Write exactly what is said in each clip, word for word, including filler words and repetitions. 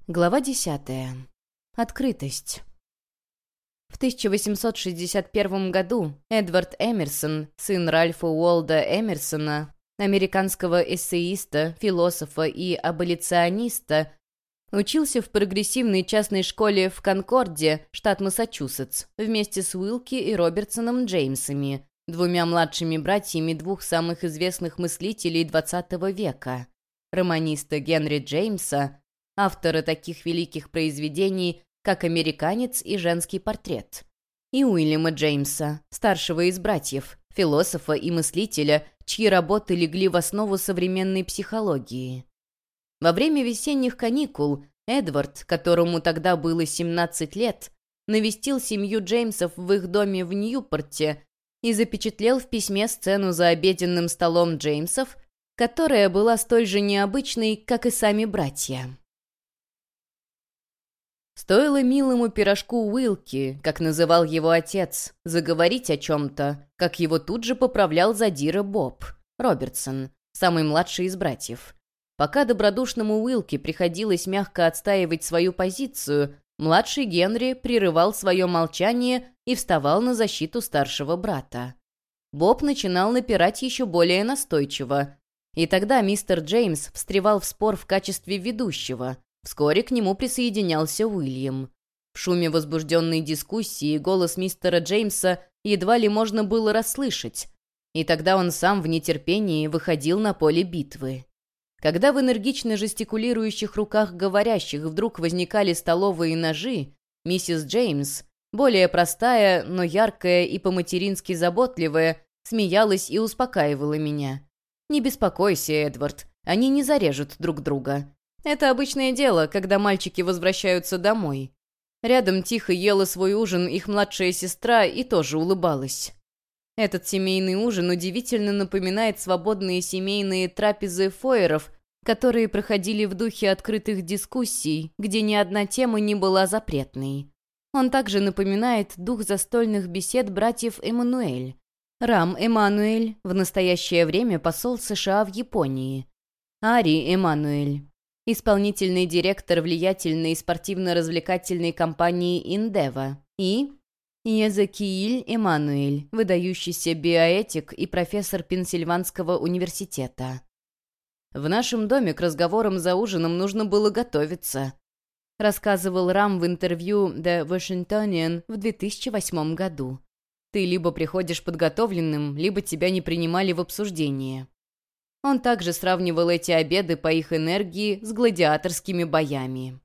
Глава десятая. Открытость. В тысяча восемьсот шестьдесят первом году Эдвард Эмерсон, сын Ральфа Уолда Эмерсона, американского эссеиста, философа и аболициониста, учился в прогрессивной частной школе в Конкорде, штат Массачусетс, вместе с Уилки и Робертсоном Джеймсами, двумя младшими братьями двух самых известных мыслителей двадцатого века, романиста Генри Джеймса, автора таких великих произведений, как «Американец» и «Женский портрет», и Уильяма Джеймса, старшего из братьев, философа и мыслителя, чьи работы легли в основу современной психологии. Во время весенних каникул Эдвард, которому тогда было семнадцать лет, навестил семью Джеймсов в их доме в Ньюпорте и запечатлел в письме сцену за обеденным столом Джеймсов, которая была столь же необычной, как и сами братья. Стоило милому пирожку Уилки, как называл его отец, заговорить о чем-то, как его тут же поправлял задира Боб Робертсон, самый младший из братьев. Пока добродушному Уилки приходилось мягко отстаивать свою позицию, младший Генри прерывал свое молчание и вставал на защиту старшего брата. Боб начинал напирать еще более настойчиво, и тогда мистер Джеймс встревал в спор в качестве ведущего. Вскоре к нему присоединялся Уильям. В шуме возбужденной дискуссии голос мистера Джеймса едва ли можно было расслышать, и тогда он сам в нетерпении выходил на поле битвы. Когда в энергично жестикулирующих руках говорящих вдруг возникали столовые ножи, миссис Джеймс, более простая, но яркая и по-матерински заботливая, смеялась и успокаивала меня. «Не беспокойся, Эдвард, они не зарежут друг друга. Это обычное дело, когда мальчики возвращаются домой». Рядом тихо ела свой ужин их младшая сестра и тоже улыбалась. Этот семейный ужин удивительно напоминает свободные семейные трапезы фойеров, которые проходили в духе открытых дискуссий, где ни одна тема не была запретной. Он также напоминает дух застольных бесед братьев Эммануэль. Рам Эммануэль, в настоящее время посол США в Японии. Ари Эммануэль, исполнительный директор влиятельной спортивно-развлекательной компании «Индева», и Езекииль Эммануэль, выдающийся биоэтик и профессор Пенсильванского университета. «В нашем доме к разговорам за ужином нужно было готовиться», рассказывал Рам в интервью The Washingtonian в две тысячи восьмом году. «Ты либо приходишь подготовленным, либо тебя не принимали в обсуждение». Он также сравнивал эти обеды по их энергии с гладиаторскими боями.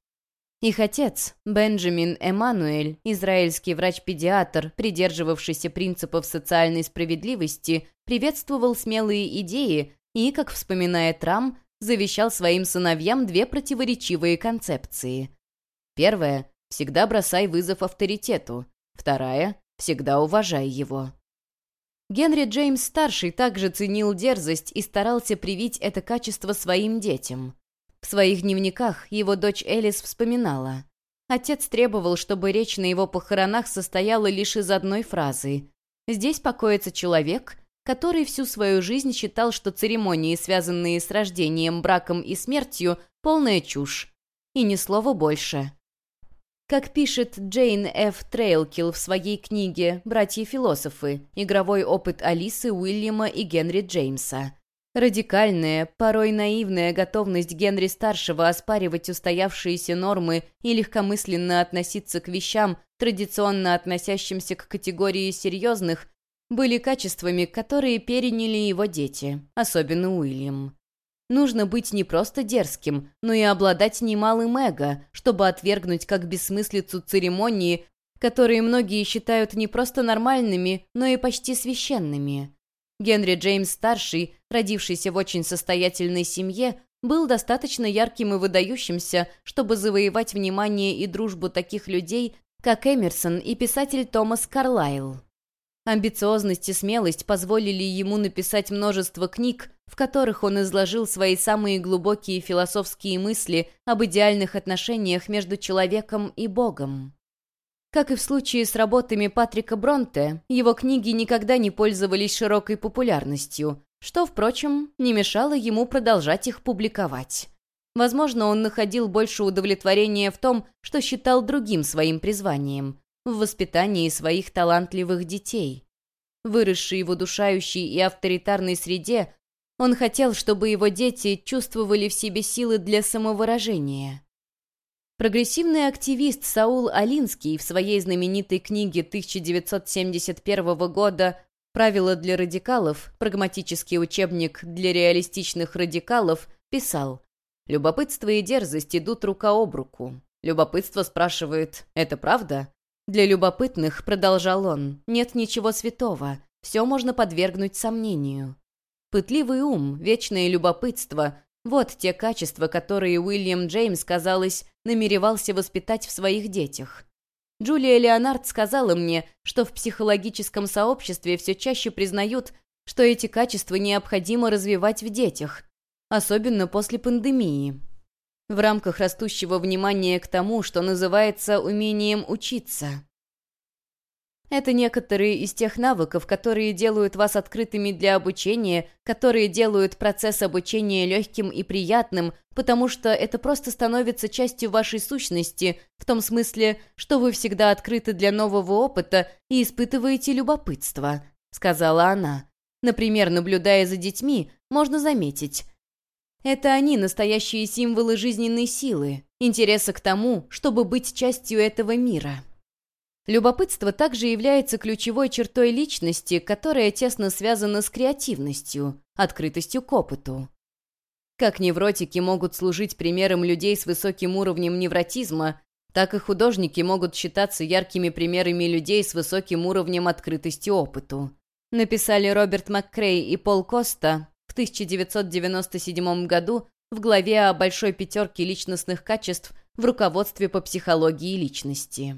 Их отец, Бенджамин Эммануэль, израильский врач-педиатр, придерживавшийся принципов социальной справедливости, приветствовал смелые идеи и, как вспоминает Рам, завещал своим сыновьям две противоречивые концепции. Первая – всегда бросай вызов авторитету. Вторая – всегда уважай его. Генри Джеймс-старший также ценил дерзость и старался привить это качество своим детям. В своих дневниках его дочь Элис вспоминала: «Отец требовал, чтобы речь на его похоронах состояла лишь из одной фразы. Здесь покоится человек, который всю свою жизнь считал, что церемонии, связанные с рождением, браком и смертью, полная чушь. И ни слова больше». Как пишет Джейн Ф. Трейлкилл в своей книге «Братья-философы. Игровой опыт Алисы, Уильяма и Генри Джеймса», радикальная, порой наивная готовность Генри-старшего оспаривать устоявшиеся нормы и легкомысленно относиться к вещам, традиционно относящимся к категории серьезных, были качествами, которые переняли его дети, особенно Уильям. Нужно быть не просто дерзким, но и обладать немалым эго, чтобы отвергнуть как бессмыслицу церемонии, которые многие считают не просто нормальными, но и почти священными. Генри Джеймс-старший, родившийся в очень состоятельной семье, был достаточно ярким и выдающимся, чтобы завоевать внимание и дружбу таких людей, как Эмерсон и писатель Томас Карлайл. Амбициозность и смелость позволили ему написать множество книг, в которых он изложил свои самые глубокие философские мысли об идеальных отношениях между человеком и Богом. Как и в случае с работами Патрика Бронте, его книги никогда не пользовались широкой популярностью, что, впрочем, не мешало ему продолжать их публиковать. Возможно, он находил больше удовлетворения в том, что считал другим своим призванием — в воспитании своих талантливых детей. Выросший в удушающей и авторитарной среде, он хотел, чтобы его дети чувствовали в себе силы для самовыражения. Прогрессивный активист Саул Алинский в своей знаменитой книге тысяча девятьсот семьдесят первого года «Правила для радикалов. Прагматический учебник для реалистичных радикалов» писал: «Любопытство и дерзость идут рука об руку. Любопытство спрашивает: это правда? Для любопытных, — продолжал он, — нет ничего святого, все можно подвергнуть сомнению. Пытливый ум, вечное любопытство — вот те качества, которые Уильям Джеймс, казалось, намеревался воспитать в своих детях. Джулия Леонард сказала мне, что в психологическом сообществе все чаще признают, что эти качества необходимо развивать в детях, особенно после пандемии. В рамках растущего внимания к тому, что называется умением учиться. Это некоторые из тех навыков, которые делают вас открытыми для обучения, которые делают процесс обучения легким и приятным, потому что это просто становится частью вашей сущности, в том смысле, что вы всегда открыты для нового опыта и испытываете любопытство», — сказала она. Например, наблюдая за детьми, можно заметить: это они настоящие символы жизненной силы, интереса к тому, чтобы быть частью этого мира. Любопытство также является ключевой чертой личности, которая тесно связана с креативностью, открытостью к опыту. Как невротики могут служить примером людей с высоким уровнем невротизма, так и художники могут считаться яркими примерами людей с высоким уровнем открытости опыту. Написали Роберт МакКрей и Пол Коста в тысяча девятьсот девяносто седьмом году в главе о большой пятерке личностных качеств в руководстве по психологии личности.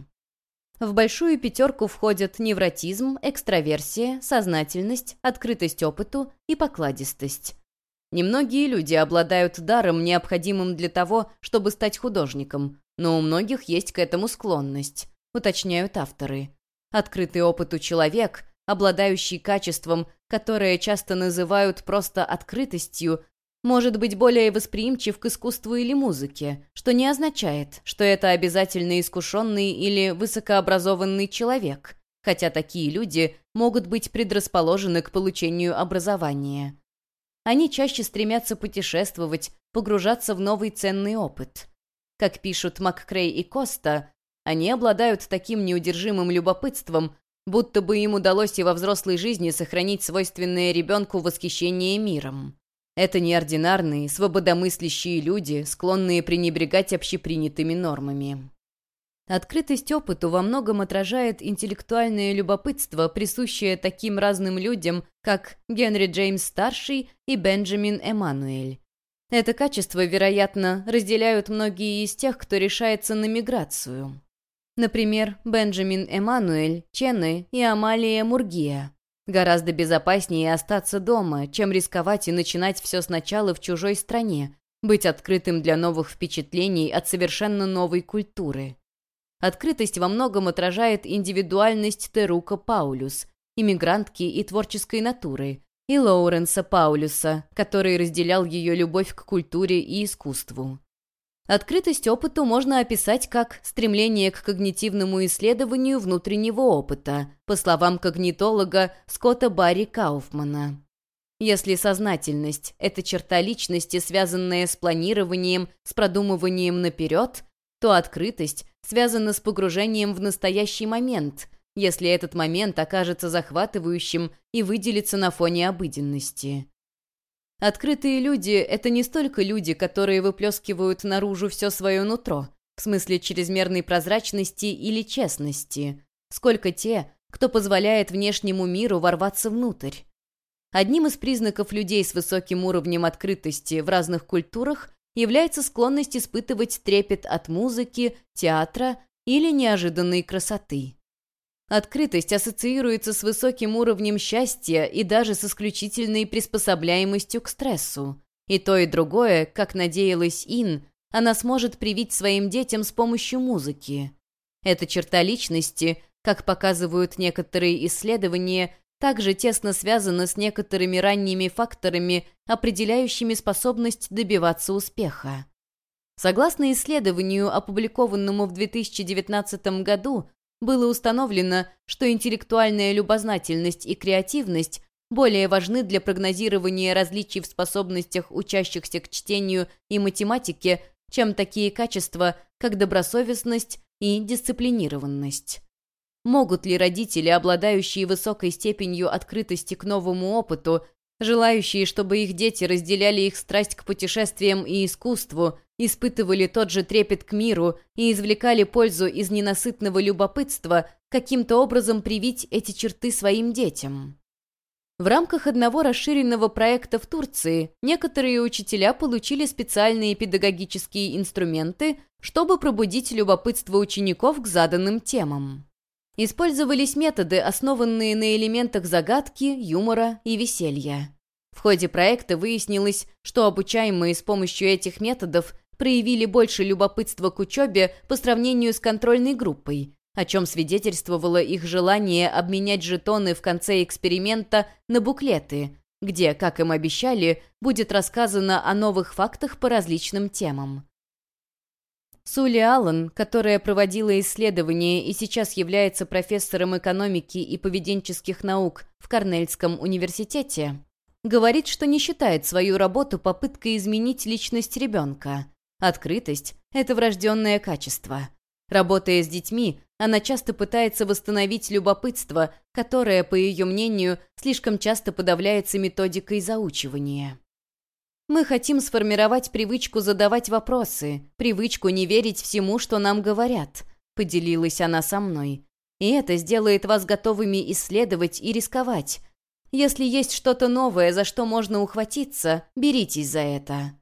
В большую пятерку входят невротизм, экстраверсия, сознательность, открытость опыту и покладистость. Немногие люди обладают даром, необходимым для того, чтобы стать художником, но у многих есть к этому склонность, уточняют авторы. Открытый опыту человек, обладающий качеством, которое часто называют просто открытостью, может быть более восприимчив к искусству или музыке, что не означает, что это обязательно искушенный или высокообразованный человек, хотя такие люди могут быть предрасположены к получению образования. Они чаще стремятся путешествовать, погружаться в новый ценный опыт. Как пишут МакКрей и Коста, они обладают таким неудержимым любопытством, будто бы им удалось и во взрослой жизни сохранить свойственное ребенку восхищение миром. Это неординарные, свободомыслящие люди, склонные пренебрегать общепринятыми нормами. Открытость опыту во многом отражает интеллектуальное любопытство, присущее таким разным людям, как Генри Джеймс-старший и Бенджамин Эммануэль. Это качество, вероятно, разделяют многие из тех, кто решается на миграцию. Например, Бенджамин Эммануэль, Ченны и Амалия Мургия. Гораздо безопаснее остаться дома, чем рисковать и начинать все сначала в чужой стране, быть открытым для новых впечатлений от совершенно новой культуры. Открытость во многом отражает индивидуальность Терука Паулюс, иммигрантки и творческой натуры, и Лоуренса Паулюса, который разделял ее любовь к культуре и искусству. Открытость опыту можно описать как стремление к когнитивному исследованию внутреннего опыта, по словам когнитолога Скотта Барри Кауфмана. Если сознательность — это черта личности, связанная с планированием, с продумыванием наперед, то открытость связана с погружением в настоящий момент, если этот момент окажется захватывающим и выделится на фоне обыденности. Открытые люди — это не столько люди, которые выплескивают наружу все свое нутро, в смысле чрезмерной прозрачности или честности, сколько те, кто позволяет внешнему миру ворваться внутрь. Одним из признаков людей с высоким уровнем открытости в разных культурах является склонность испытывать трепет от музыки, театра или неожиданной красоты. Открытость ассоциируется с высоким уровнем счастья и даже с исключительной приспособляемостью к стрессу. И то, и другое, как надеялась Ин, она сможет привить своим детям с помощью музыки. Эта черта личности, как показывают некоторые исследования, также тесно связана с некоторыми ранними факторами, определяющими способность добиваться успеха. Согласно исследованию, опубликованному в две тысячи девятнадцатом году, было установлено, что интеллектуальная любознательность и креативность более важны для прогнозирования различий в способностях учащихся к чтению и математике, чем такие качества, как добросовестность и дисциплинированность. Могут ли родители, обладающие высокой степенью открытости к новому опыту, желающие, чтобы их дети разделяли их страсть к путешествиям и искусству, испытывали тот же трепет к миру и извлекали пользу из ненасытного любопытства, каким-то образом привить эти черты своим детям? В рамках одного расширенного проекта в Турции некоторые учителя получили специальные педагогические инструменты, чтобы пробудить любопытство учеников к заданным темам. Использовались методы, основанные на элементах загадки, юмора и веселья. В ходе проекта выяснилось, что обучаемые с помощью этих методов проявили больше любопытства к учебе по сравнению с контрольной группой, о чем свидетельствовало их желание обменять жетоны в конце эксперимента на буклеты, где, как им обещали, будет рассказано о новых фактах по различным темам. Сули Аллен, которая проводила исследования и сейчас является профессором экономики и поведенческих наук в Корнельском университете, говорит, что не считает свою работу попыткой изменить личность ребенка. Открытость – это врожденное качество. Работая с детьми, она часто пытается восстановить любопытство, которое, по ее мнению, слишком часто подавляется методикой заучивания. Мы хотим сформировать привычку задавать вопросы, привычку не верить всему, что нам говорят, поделилась она со мной. И это сделает вас готовыми исследовать и рисковать. Если есть что-то новое, за что можно ухватиться, беритесь за это.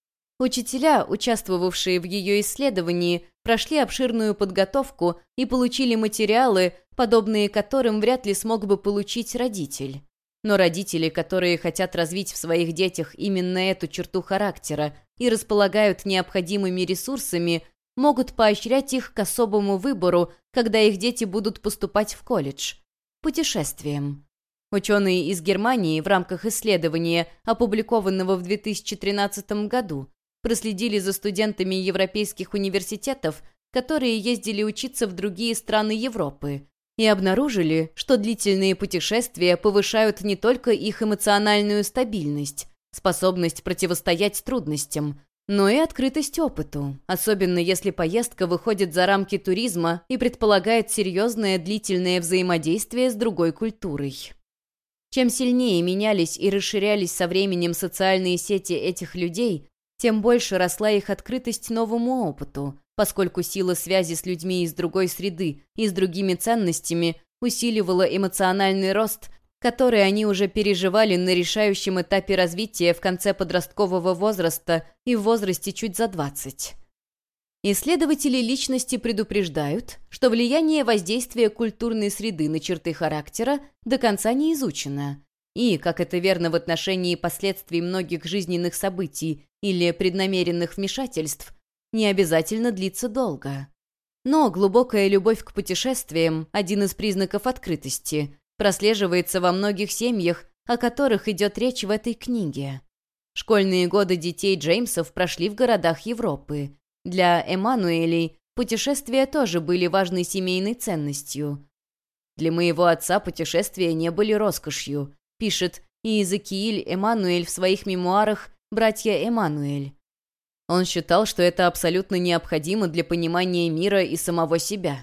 Учителя, участвовавшие в ее исследовании, прошли обширную подготовку и получили материалы, подобные которым вряд ли смог бы получить родитель. Но родители, которые хотят развить в своих детях именно эту черту характера и располагают необходимыми ресурсами, могут поощрять их к особому выбору, когда их дети будут поступать в колледж – путешествиям. Ученые из Германии в рамках исследования, опубликованного в две тысячи тринадцатом году, проследили за студентами европейских университетов, которые ездили учиться в другие страны Европы, и обнаружили, что длительные путешествия повышают не только их эмоциональную стабильность, способность противостоять трудностям, но и открытость опыту, особенно если поездка выходит за рамки туризма и предполагает серьезное длительное взаимодействие с другой культурой. Чем сильнее менялись и расширялись со временем социальные сети этих людей, тем больше росла их открытость новому опыту, поскольку сила связи с людьми из другой среды и с другими ценностями усиливала эмоциональный рост, который они уже переживали на решающем этапе развития в конце подросткового возраста и в возрасте чуть за двадцать. Исследователи личности предупреждают, что влияние воздействия культурной среды на черты характера до конца не изучено, и, как это верно в отношении последствий многих жизненных событий или преднамеренных вмешательств, не обязательно длится долго. Но глубокая любовь к путешествиям – один из признаков открытости, прослеживается во многих семьях, о которых идет речь в этой книге. Школьные годы детей Джеймсов прошли в городах Европы. Для Эммануэлей путешествия тоже были важной семейной ценностью. «Для моего отца путешествия не были роскошью», пишет Иезекииль Эммануэль в своих мемуарах «Братья Эммануэль». Он считал, что это абсолютно необходимо для понимания мира и самого себя.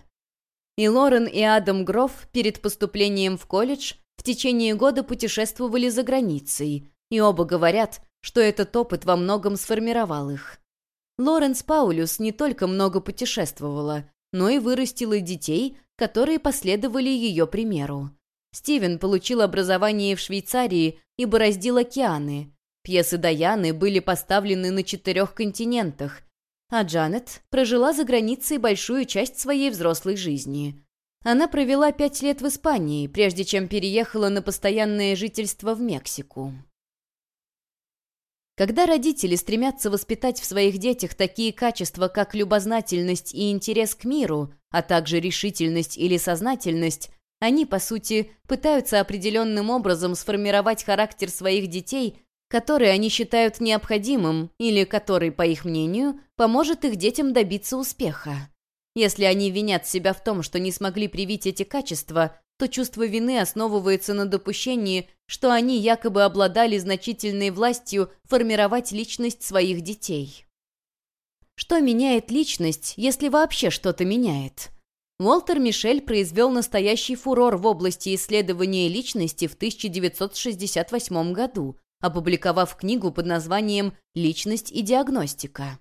И Лорен, и Адам Гроф перед поступлением в колледж в течение года путешествовали за границей, и оба говорят, что этот опыт во многом сформировал их. Лоренс Паулюс не только много путешествовала, но и вырастила детей, которые последовали ее примеру. Стивен получил образование в Швейцарии и бороздил океаны. Пьесы Даяны были поставлены на четырех континентах, а Джанет прожила за границей большую часть своей взрослой жизни. Она провела пять лет в Испании, прежде чем переехала на постоянное жительство в Мексику. Когда родители стремятся воспитать в своих детях такие качества, как любознательность и интерес к миру, а также решительность или сознательность, они, по сути, пытаются определенным образом сформировать характер своих детей, который они считают необходимым или который, по их мнению, поможет их детям добиться успеха. Если они винят себя в том, что не смогли привить эти качества, то чувство вины основывается на допущении, что они якобы обладали значительной властью формировать личность своих детей. Что меняет личность, если вообще что-то меняет? Уолтер Мишель произвел настоящий фурор в области исследования личности в тысяча девятьсот шестьдесят восьмом году, опубликовав книгу под названием «Личность и диагностика».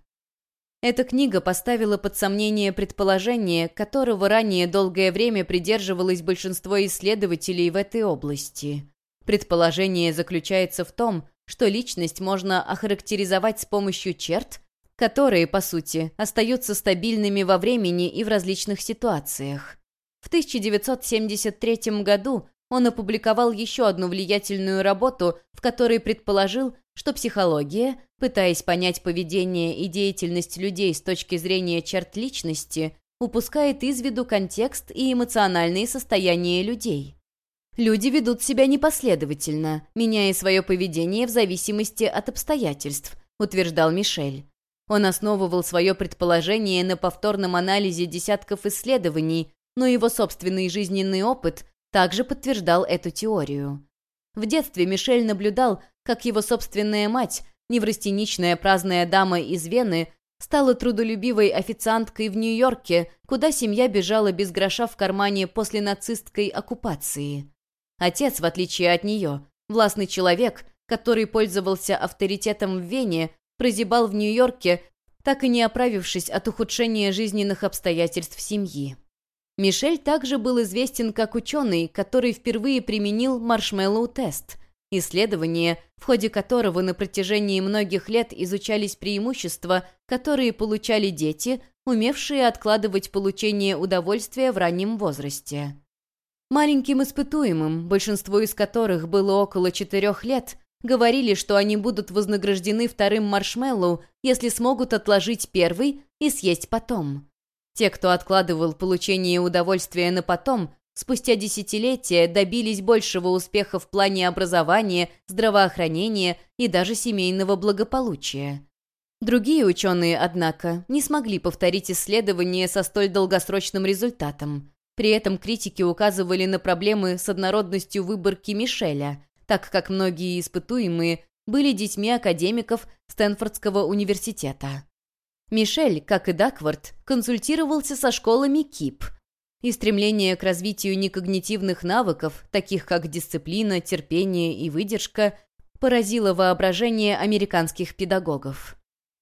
Эта книга поставила под сомнение предположение, которого ранее долгое время придерживалось большинство исследователей в этой области. Предположение заключается в том, что личность можно охарактеризовать с помощью черт, которые, по сути, остаются стабильными во времени и в различных ситуациях. В тысяча девятьсот семьдесят третьем году он опубликовал еще одну влиятельную работу, в которой предположил, что психология, пытаясь понять поведение и деятельность людей с точки зрения черт личности, упускает из виду контекст и эмоциональные состояния людей. Люди ведут себя непоследовательно, меняя свое поведение в зависимости от обстоятельств, утверждал Мишель. Он основывал свое предположение на повторном анализе десятков исследований, но его собственный жизненный опыт также подтверждал эту теорию. В детстве Мишель наблюдал, как его собственная мать, неврастеничная праздная дама из Вены, стала трудолюбивой официанткой в Нью-Йорке, куда семья бежала без гроша в кармане после нацистской оккупации. Отец, в отличие от нее, властный человек, который пользовался авторитетом в Вене, прозябал в Нью-Йорке, так и не оправившись от ухудшения жизненных обстоятельств семьи. Мишель также был известен как ученый, который впервые применил маршмеллоу-тест, исследование, в ходе которого на протяжении многих лет изучались преимущества, которые получали дети, умевшие откладывать получение удовольствия в раннем возрасте. Маленьким испытуемым, большинству из которых было около четырех лет, говорили, что они будут вознаграждены вторым маршмеллоу, если смогут отложить первый и съесть потом. Те, кто откладывал получение удовольствия на потом, спустя десятилетия добились большего успеха в плане образования, здравоохранения и даже семейного благополучия. Другие ученые, однако, не смогли повторить исследование со столь долгосрочным результатом. При этом критики указывали на проблемы с однородностью выборки Мишеля, так как многие испытуемые были детьми академиков Стэнфордского университета. Мишель, как и Даквард, консультировался со школами КИП, и стремление к развитию некогнитивных навыков, таких как дисциплина, терпение и выдержка, поразило воображение американских педагогов.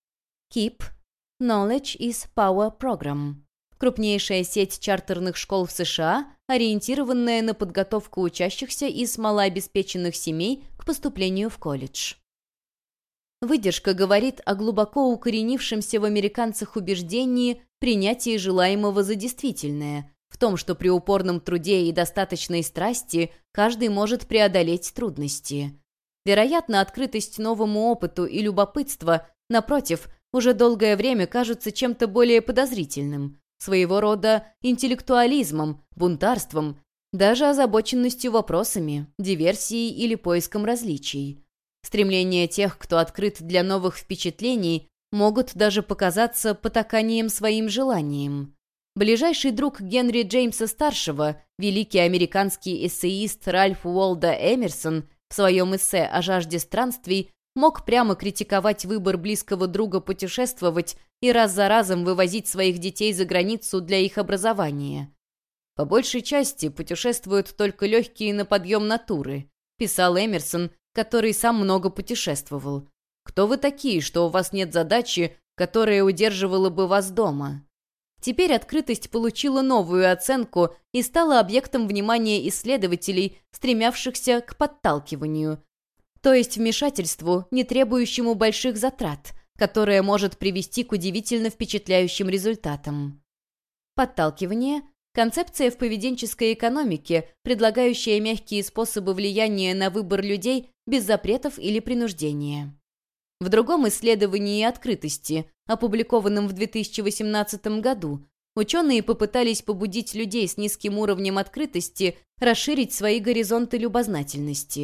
КИП – Knowledge is Power Program – крупнейшая сеть чартерных школ в США, ориентированная на подготовку учащихся из малообеспеченных семей к поступлению в колледж. Выдержка говорит о глубоко укоренившемся в американцах убеждении принятии желаемого за действительное, в том, что при упорном труде и достаточной страсти каждый может преодолеть трудности. Вероятно, открытость новому опыту и любопытство, напротив, уже долгое время кажутся чем-то более подозрительным, своего рода интеллектуализмом, бунтарством, даже озабоченностью вопросами, диверсией или поиском различий. Стремления тех, кто открыт для новых впечатлений, могут даже показаться потаканием своим желаниям. Ближайший друг Генри Джеймса-старшего, великий американский эссеист Ральф Уолдо Эмерсон, в своем эссе о жажде странствий мог прямо критиковать выбор близкого друга путешествовать и раз за разом вывозить своих детей за границу для их образования. «По большей части путешествуют только легкие на подъем натуры», писал Эмерсон, который сам много путешествовал. «Кто вы такие, что у вас нет задачи, которая удерживала бы вас дома?» Теперь открытость получила новую оценку и стала объектом внимания исследователей, стремявшихся к подталкиванию, то есть вмешательству, не требующему больших затрат, которое может привести к удивительно впечатляющим результатам. Подталкивание – концепция в поведенческой экономике, предлагающая мягкие способы влияния на выбор людей без запретов или принуждения. В другом исследовании открытости, опубликованном в две тысячи восемнадцатом году, ученые попытались побудить людей с низким уровнем открытости расширить свои горизонты любознательности.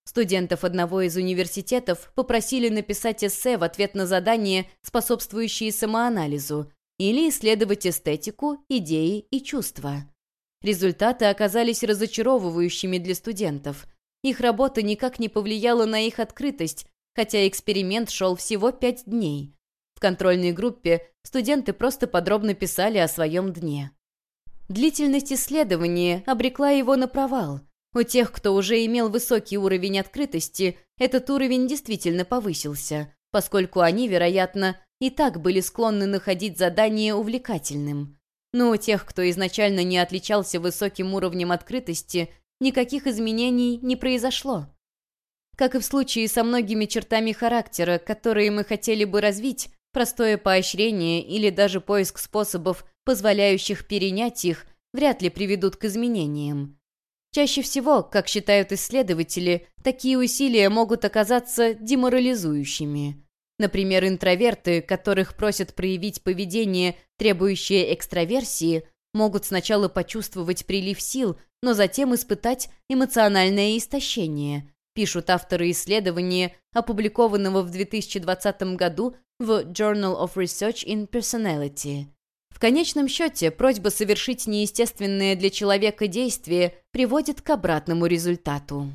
Студентов одного из университетов попросили написать эссе в ответ на задания, способствующие самоанализу, или исследовать эстетику, идеи и чувства. Результаты оказались разочаровывающими для студентов. Их работа никак не повлияла на их открытость, хотя эксперимент шел всего пять дней. В контрольной группе студенты просто подробно писали о своем дне. Длительность исследования обрекла его на провал. У тех, кто уже имел высокий уровень открытости, этот уровень действительно повысился, поскольку они, вероятно, и так были склонны находить задание увлекательным. Но у тех, кто изначально не отличался высоким уровнем открытости, никаких изменений не произошло. Как и в случае со многими чертами характера, которые мы хотели бы развить, простое поощрение или даже поиск способов, позволяющих перенять их, вряд ли приведут к изменениям. Чаще всего, как считают исследователи, такие усилия могут оказаться деморализующими. Например, интроверты, которых просят проявить поведение, требующее экстраверсии, могут сначала почувствовать прилив сил, но затем испытать эмоциональное истощение, пишут авторы исследования, опубликованного в две тысячи двадцатом году в Journal of Research in Personality. В конечном счете, просьба совершить неестественное для человека действие приводит к обратному результату.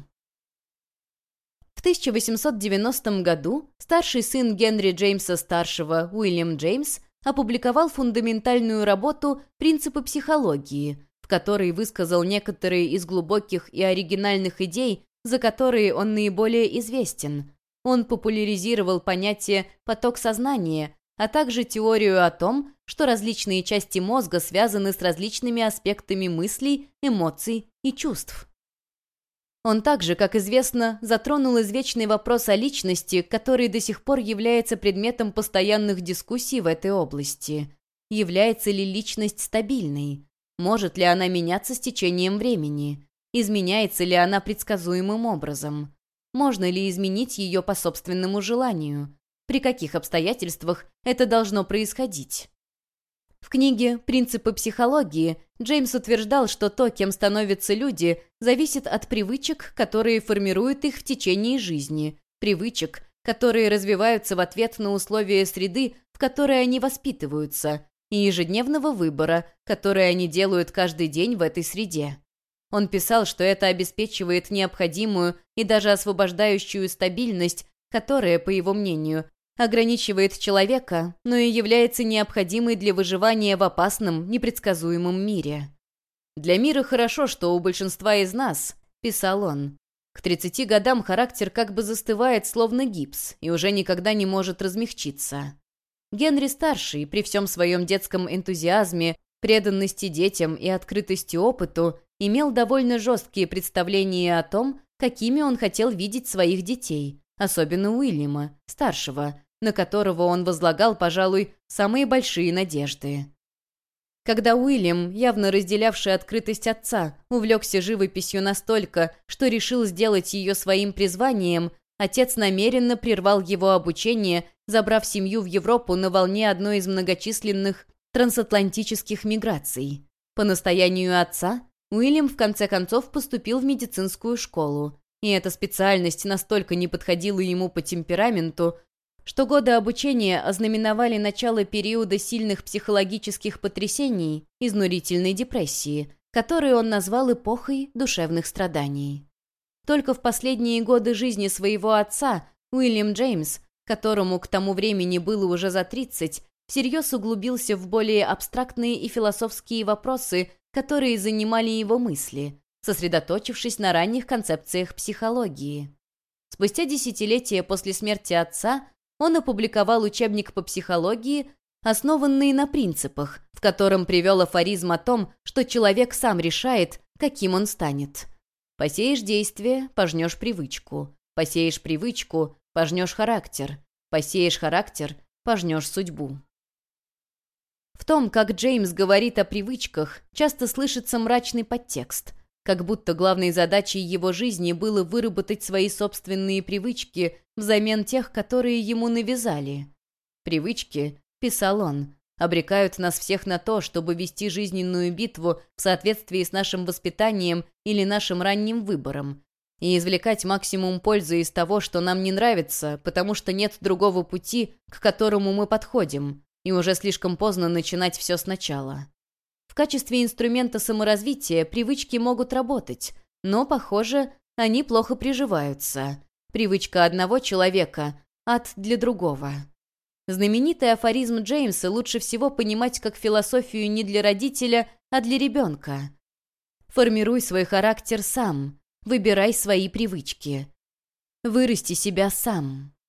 В тысяча восемьсот девяностом году старший сын Генри Джеймса-старшего, Уильям Джеймс, опубликовал фундаментальную работу «Принципы психологии», в которой высказал некоторые из глубоких и оригинальных идей, за которые он наиболее известен. Он популяризировал понятие «поток сознания», а также теорию о том, что различные части мозга связаны с различными аспектами мыслей, эмоций и чувств. Он также, как известно, затронул извечный вопрос о личности, который до сих пор является предметом постоянных дискуссий в этой области. Является ли личность стабильной? Может ли она меняться с течением времени? Изменяется ли она предсказуемым образом? Можно ли изменить ее по собственному желанию? При каких обстоятельствах это должно происходить? В книге «Принципы психологии» Джеймс утверждал, что то, кем становятся люди, зависит от привычек, которые формируют их в течение жизни, привычек, которые развиваются в ответ на условия среды, в которой они воспитываются, и ежедневного выбора, который они делают каждый день в этой среде. Он писал, что это обеспечивает необходимую и даже освобождающую стабильность, которая, по его мнению, ограничивает человека, но и является необходимой для выживания в опасном, непредсказуемом мире. «Для мира хорошо, что у большинства из нас», — писал он, «к тридцати годам характер как бы застывает, словно гипс, и уже никогда не может размягчиться». Генри-старший, при всем своем детском энтузиазме, преданности детям и открытости опыту, имел довольно жесткие представления о том, какими он хотел видеть своих детей, особенно Уильяма, старшего, на которого он возлагал, пожалуй, самые большие надежды. Когда Уильям, явно разделявший открытость отца, увлекся живописью настолько, что решил сделать ее своим призванием, отец намеренно прервал его обучение, забрав семью в Европу на волне одной из многочисленных трансатлантических миграций. По настоянию отца, Уильям в конце концов поступил в медицинскую школу, и эта специальность настолько не подходила ему по темпераменту, что годы обучения ознаменовали начало периода сильных психологических потрясений, изнурительной депрессии, которую он назвал эпохой душевных страданий. Только в последние годы жизни своего отца Уильям Джеймс, которому к тому времени было уже за тридцать, всерьез углубился в более абстрактные и философские вопросы, которые занимали его мысли, сосредоточившись на ранних концепциях психологии. Спустя десятилетия после смерти отца он опубликовал учебник по психологии, основанный на принципах, в котором привел афоризм о том, что человек сам решает, каким он станет. «Посеешь действие, пожнешь привычку. Посеешь привычку, пожнешь характер. Посеешь характер, пожнешь судьбу». В том, как Джеймс говорит о привычках, часто слышится мрачный подтекст, как будто главной задачей его жизни было выработать свои собственные привычки взамен тех, которые ему навязали. «Привычки», — писал он, — «обрекают нас всех на то, чтобы вести жизненную битву в соответствии с нашим воспитанием или нашим ранним выбором. и извлекать максимум пользы из того, что нам не нравится, потому что нет другого пути, к которому мы подходим, и уже слишком поздно начинать все сначала. В качестве инструмента саморазвития привычки могут работать, но, похоже, они плохо приживаются. Привычка одного человека — ад для другого. Знаменитый афоризм Джеймса лучше всего понимать как философию не для родителя, а для ребенка. Формируй свой характер сам, выбирай свои привычки. Вырасти себя сам.